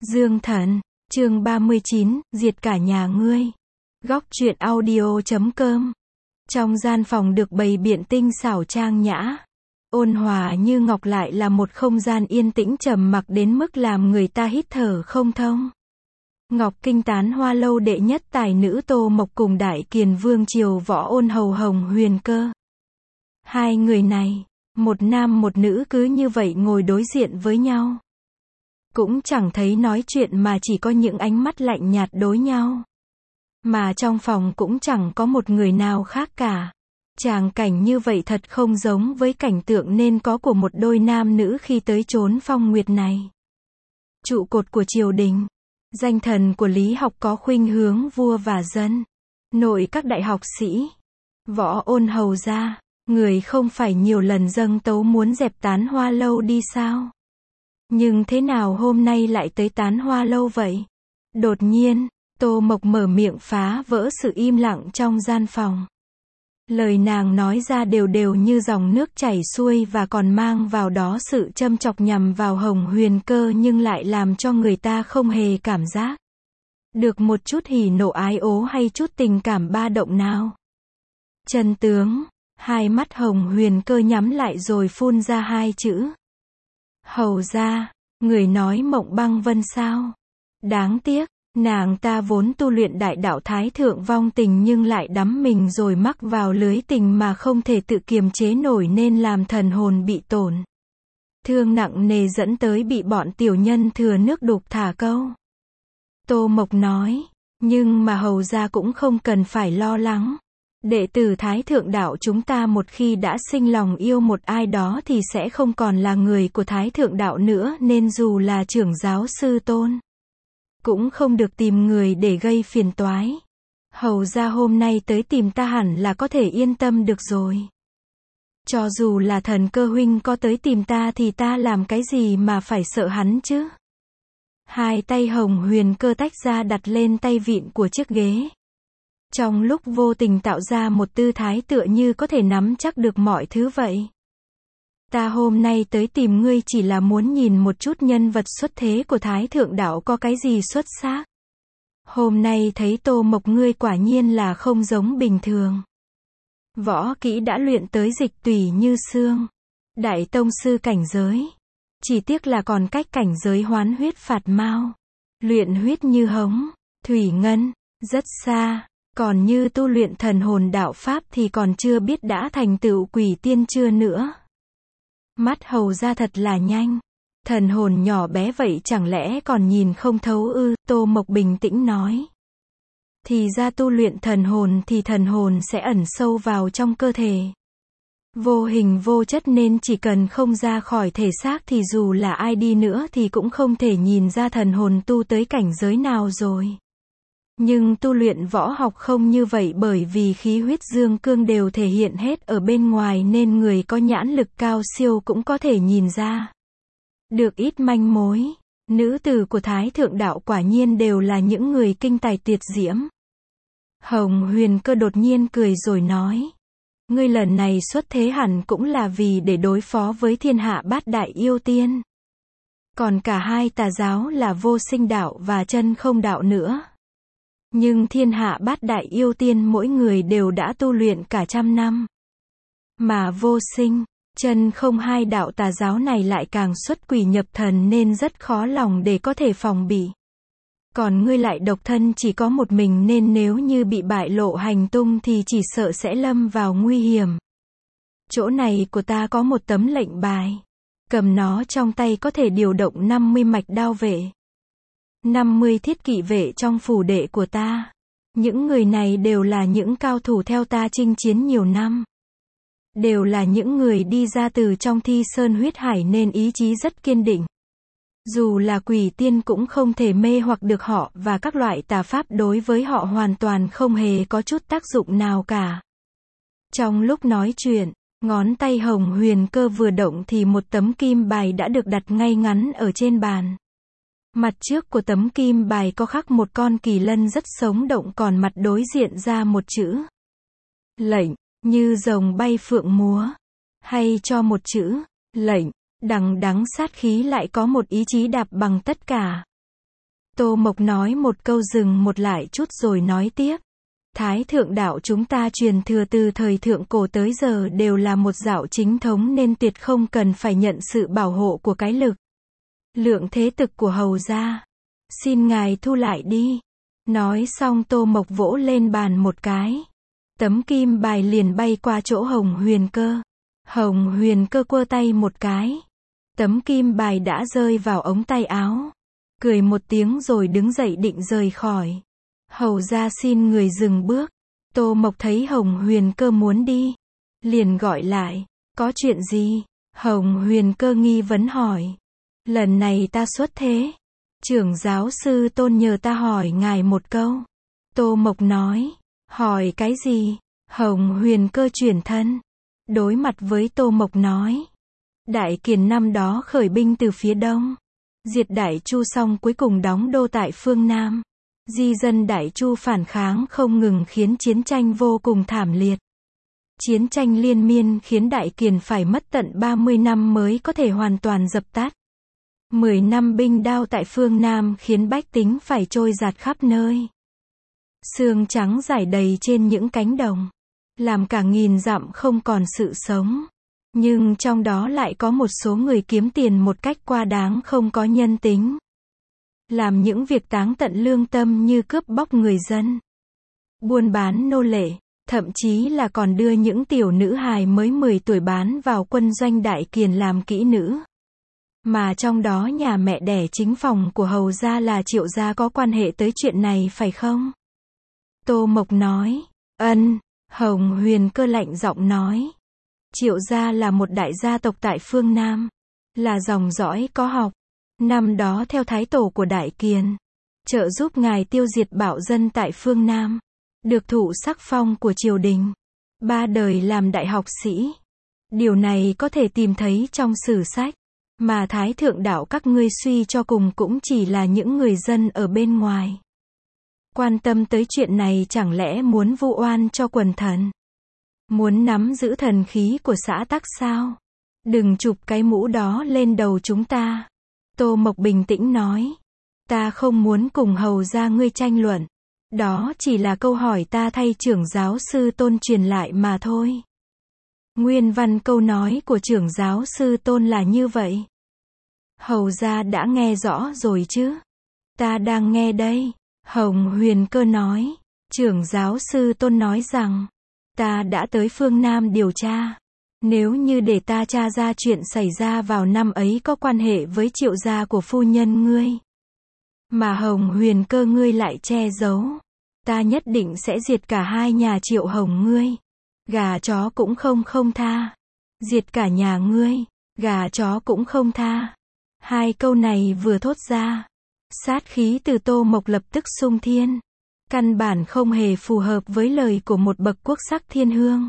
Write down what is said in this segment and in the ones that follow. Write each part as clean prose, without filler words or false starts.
Dương Thần, chương 39, diệt cả nhà ngươi. Góc truyện audio.com. Trong gian phòng được bày biện tinh xảo trang nhã, ôn hòa như ngọc lại là một không gian yên tĩnh trầm mặc đến mức làm người ta hít thở không thông. Ngọc Kinh tán hoa lâu đệ nhất tài nữ Tô Mộc cùng Đại Kiền Vương triều võ ôn hầu Hồng Huyền Cơ. Hai người này, một nam một nữ cứ như vậy ngồi đối diện với nhau. Cũng chẳng thấy nói chuyện mà chỉ có những ánh mắt lạnh nhạt đối nhau. Mà trong phòng cũng chẳng có một người nào khác cả. Tràng cảnh như vậy thật không giống với cảnh tượng nên có của một đôi nam nữ khi tới chốn phong nguyệt này. Trụ cột của triều đình, danh thần của lý học có khuynh hướng vua và dân. Nội các đại học sĩ, võ ôn hầu gia, người không phải nhiều lần dâng tấu muốn dẹp tán hoa lâu đi sao? Nhưng thế nào hôm nay lại tới tán hoa lâu vậy? Đột nhiên, Tô Mộc mở miệng phá vỡ sự im lặng trong gian phòng. Lời nàng nói ra đều đều như dòng nước chảy xuôi và còn mang vào đó sự châm chọc nhằm vào Hồng Huyền Cơ nhưng lại làm cho người ta không hề cảm giác được một chút hỉ nộ ái ố hay chút tình cảm ba động nào. Chân tướng, hai mắt Hồng Huyền Cơ nhắm lại rồi phun ra hai chữ. Hầu gia, người nói Mộng Băng Vân sao? Đáng tiếc, nàng ta vốn tu luyện đại đạo thái thượng vong tình nhưng lại đắm mình rồi mắc vào lưới tình mà không thể tự kiềm chế nổi nên làm thần hồn bị tổn thương nặng nề dẫn tới bị bọn tiểu nhân thừa nước đục thả câu. Tô Mộc nói, nhưng mà hầu gia cũng không cần phải lo lắng. Đệ tử Thái Thượng Đạo chúng ta một khi đã sinh lòng yêu một ai đó thì sẽ không còn là người của Thái Thượng Đạo nữa nên dù là trưởng giáo sư tôn cũng không được tìm người để gây phiền toái. Hầu gia hôm nay tới tìm ta hẳn là có thể yên tâm được rồi. Cho dù là Thần Cơ huynh có tới tìm ta thì ta làm cái gì mà phải sợ hắn chứ? Hai tay Hồng Huyền Cơ tách ra đặt lên tay vịn của chiếc ghế. Trong lúc vô tình tạo ra một tư thái tựa như có thể nắm chắc được mọi thứ vậy. Ta hôm nay tới tìm ngươi chỉ là muốn nhìn một chút nhân vật xuất thế của Thái Thượng Đạo có cái gì xuất sắc. Hôm nay thấy Tô Mộc ngươi quả nhiên là không giống bình thường. Võ kỹ đã luyện tới dịch tùy như xương. Đại tông sư cảnh giới. Chỉ tiếc là còn cách cảnh giới hoán huyết phạt mao. Luyện huyết như hống, thủy ngân, rất xa. Còn như tu luyện thần hồn đạo pháp thì còn chưa biết đã thành tựu quỷ tiên chưa nữa. Mắt hầu ra thật là nhanh. Thần hồn nhỏ bé vậy chẳng lẽ còn nhìn không thấu ư? Tô Mộc bình tĩnh nói. Thì ra tu luyện thần hồn thì thần hồn sẽ ẩn sâu vào trong cơ thể. Vô hình vô chất nên chỉ cần không ra khỏi thể xác thì dù là ai đi nữa thì cũng không thể nhìn ra thần hồn tu tới cảnh giới nào rồi. Nhưng tu luyện võ học không như vậy bởi vì khí huyết dương cương đều thể hiện hết ở bên ngoài nên người có nhãn lực cao siêu cũng có thể nhìn ra được ít manh mối. Nữ tử của Thái Thượng Đạo quả nhiên đều là những người kinh tài tuyệt diễm. Hồng Huyền Cơ đột nhiên cười rồi nói. Ngươi lần này xuất thế hẳn cũng là vì để đối phó với thiên hạ bát đại yêu tiên. Còn cả hai tà giáo là vô sinh đạo và chân không đạo nữa. Nhưng thiên hạ bát đại yêu tiên mỗi người đều đã tu luyện cả trăm năm. Mà vô sinh, chân không hai đạo tà giáo này lại càng xuất quỷ nhập thần nên rất khó lòng để có thể phòng bị. Còn ngươi lại độc thân chỉ có một mình nên nếu như bị bại lộ hành tung thì chỉ sợ sẽ lâm vào nguy hiểm. Chỗ này của ta có một tấm lệnh bài. Cầm nó trong tay có thể điều động 50 mạch đao vệ. 50 thiết kỵ vệ trong phủ đệ của ta. Những người này đều là những cao thủ theo ta chinh chiến nhiều năm. Đều là những người đi ra từ trong thi sơn huyết hải nên ý chí rất kiên định. Dù là quỷ tiên cũng không thể mê hoặc được họ và các loại tà pháp đối với họ hoàn toàn không hề có chút tác dụng nào cả. Trong lúc nói chuyện, ngón tay Hồng Huyền Cơ vừa động thì một tấm kim bài đã được đặt ngay ngắn ở trên bàn. Mặt trước của tấm kim bài có khắc một con kỳ lân rất sống động còn mặt đối diện ra một chữ lệnh, như rồng bay phượng múa. Hay cho một chữ lệnh, đằng đẵng sát khí lại có một ý chí đạp bằng tất cả. Tô Mộc nói một câu dừng một lại chút rồi nói tiếp. Thái thượng đạo chúng ta truyền thừa từ thời thượng cổ tới giờ đều là một đạo chính thống nên tuyệt không cần phải nhận sự bảo hộ của cái lực lượng thế thực của Hầu gia. Xin ngài thu lại đi. Nói xong Tô Mộc vỗ lên bàn một cái. Tấm kim bài liền bay qua chỗ Hồng Huyền Cơ. Hồng Huyền Cơ quơ tay một cái. Tấm kim bài đã rơi vào ống tay áo. Cười một tiếng rồi đứng dậy định rời khỏi. Hầu gia xin người dừng bước. Tô Mộc thấy Hồng Huyền Cơ muốn đi, liền gọi lại. Có chuyện gì? Hồng Huyền Cơ nghi vấn hỏi. Lần này ta xuất thế. Trưởng giáo sư Tôn nhờ ta hỏi ngài một câu. Tô Mộc nói. Hỏi cái gì? Hồng Huyền Cơ chuyển thân. Đối mặt với Tô Mộc nói. Đại Kiền năm đó khởi binh từ phía đông. Diệt Đại Chu xong cuối cùng đóng đô tại phương Nam. Di dân Đại Chu phản kháng không ngừng khiến chiến tranh vô cùng thảm liệt. Chiến tranh liên miên khiến Đại Kiền phải mất tận 30 năm mới có thể hoàn toàn dập tắt. 10 năm binh đao tại phương Nam khiến bách tính phải trôi dạt khắp nơi. Xương trắng rải đầy trên những cánh đồng. Làm cả nghìn dặm không còn sự sống. Nhưng trong đó lại có một số người kiếm tiền một cách quá đáng không có nhân tính. Làm những việc táng tận lương tâm như cướp bóc người dân, buôn bán nô lệ, thậm chí là còn đưa những tiểu nữ hài mới 10 tuổi bán vào quân doanh Đại Kiền làm kỹ nữ. Mà trong đó nhà mẹ đẻ chính phòng của Hầu gia là Triệu gia có quan hệ tới chuyện này phải không? Tô Mộc nói. Ân. Hồng Huyền Cơ lạnh giọng nói. Triệu gia là một đại gia tộc tại phương Nam. Là dòng dõi có học. Năm đó theo thái tổ của Đại Kiền, trợ giúp ngài tiêu diệt bạo dân tại phương Nam. Được thụ sắc phong của triều đình. 3 đời làm đại học sĩ. Điều này có thể tìm thấy trong sử sách. Mà thái thượng đạo các ngươi suy cho cùng cũng chỉ là những người dân ở bên ngoài. Quan tâm tới chuyện này chẳng lẽ muốn vu oan cho quần thần? Muốn nắm giữ thần khí của xã tắc sao? Đừng chụp cái mũ đó lên đầu chúng ta. Tô Mộc bình tĩnh nói. Ta không muốn cùng Hầu gia ngươi tranh luận. Đó chỉ là câu hỏi ta thay trưởng giáo sư Tôn truyền lại mà thôi. Nguyên văn câu nói của trưởng giáo sư Tôn là như vậy. Hầu gia đã nghe rõ rồi chứ? Ta đang nghe đây. Hồng Huyền Cơ nói. Trưởng giáo sư Tôn nói rằng, ta đã tới phương Nam điều tra. Nếu như để ta tra ra chuyện xảy ra vào năm ấy có quan hệ với Triệu gia của phu nhân ngươi, mà Hồng Huyền Cơ ngươi lại che giấu, ta nhất định sẽ diệt cả hai nhà Triệu Hồng ngươi. Gà chó cũng không tha. Diệt cả nhà ngươi, gà chó cũng không tha. Hai câu này vừa thốt ra, sát khí từ Tô Mộc lập tức xung thiên. Căn bản không hề phù hợp với lời của một bậc quốc sắc thiên hương.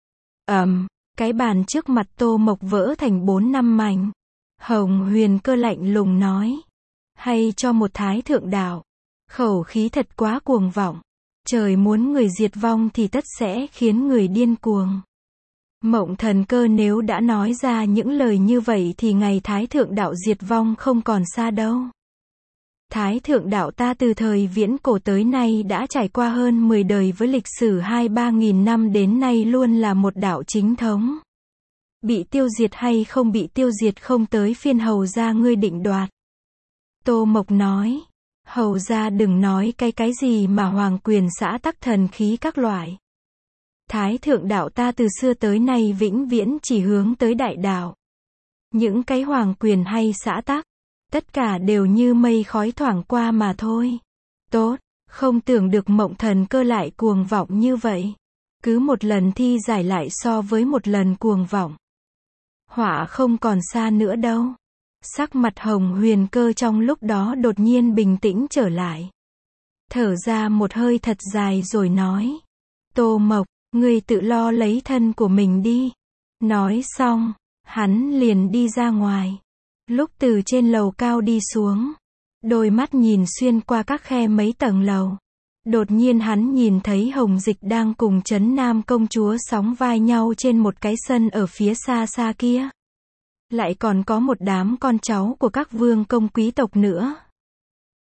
Cái bàn trước mặt Tô Mộc vỡ thành 4-5 mảnh. Hồng Huyền Cơ lạnh lùng nói. Hay cho một thái thượng đạo. Khẩu khí thật quá cuồng vọng. Trời muốn người diệt vong thì tất sẽ khiến người điên cuồng. Mộng Thần Cơ nếu đã nói ra những lời như vậy thì ngày thái thượng đạo diệt vong không còn xa đâu. Thái thượng đạo ta từ thời viễn cổ tới nay đã trải qua hơn 10 đời với lịch sử 2-3 nghìn năm đến nay luôn là một đạo chính thống. Bị tiêu diệt hay không bị tiêu diệt không tới phiên Hầu gia ngươi định đoạt. Tô Mộc nói. Hầu gia đừng nói cái gì mà hoàng quyền xã tắc thần khí các loại. Thái thượng đạo ta từ xưa tới nay vĩnh viễn chỉ hướng tới đại đạo. Những cái hoàng quyền hay xã tắc, tất cả đều như mây khói thoảng qua mà thôi. Tốt, không tưởng được Mộng Thần Cơ lại cuồng vọng như vậy. Cứ một lần thi giải lại so với một lần cuồng vọng. Họa không còn xa nữa đâu. Sắc mặt Hồng Huyền Cơ trong lúc đó đột nhiên bình tĩnh trở lại. Thở ra một hơi thật dài rồi nói. Tô Mộc, ngươi tự lo lấy thân của mình đi. Nói xong, hắn liền đi ra ngoài. Lúc từ trên lầu cao đi xuống, đôi mắt nhìn xuyên qua các khe mấy tầng lầu. Đột nhiên hắn nhìn thấy Hồng Dịch đang cùng Trấn Nam công chúa sóng vai nhau trên một cái sân ở phía xa xa kia. Lại còn có một đám con cháu của các vương công quý tộc nữa.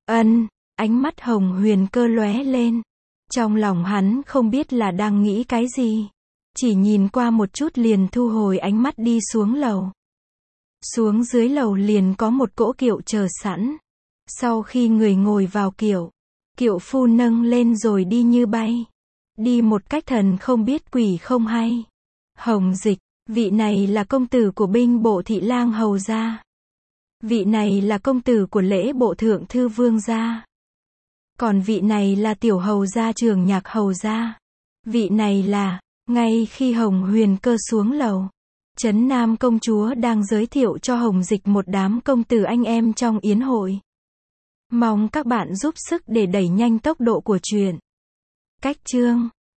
Ân, ánh mắt Hồng Huyền Cơ lóe lên. Trong lòng hắn không biết là đang nghĩ cái gì. Chỉ nhìn qua một chút liền thu hồi ánh mắt đi xuống lầu. Xuống dưới lầu liền có một cỗ kiệu chờ sẵn. Sau khi người ngồi vào kiệu, kiệu phu nâng lên rồi đi như bay. Đi một cách thần không biết quỷ không hay. Hồng Dịch, vị này là công tử của binh bộ thị lang hầu gia. Vị này là công tử của lễ bộ thượng thư vương gia. Còn vị này là tiểu hầu gia trưởng nhạc hầu gia. Vị này là, ngay khi Hồng Huyền Cơ xuống lầu, Trấn Nam công chúa đang giới thiệu cho Hồng Dịch một đám công tử anh em trong yến hội. Mong các bạn giúp sức để đẩy nhanh tốc độ của truyện. Cách chương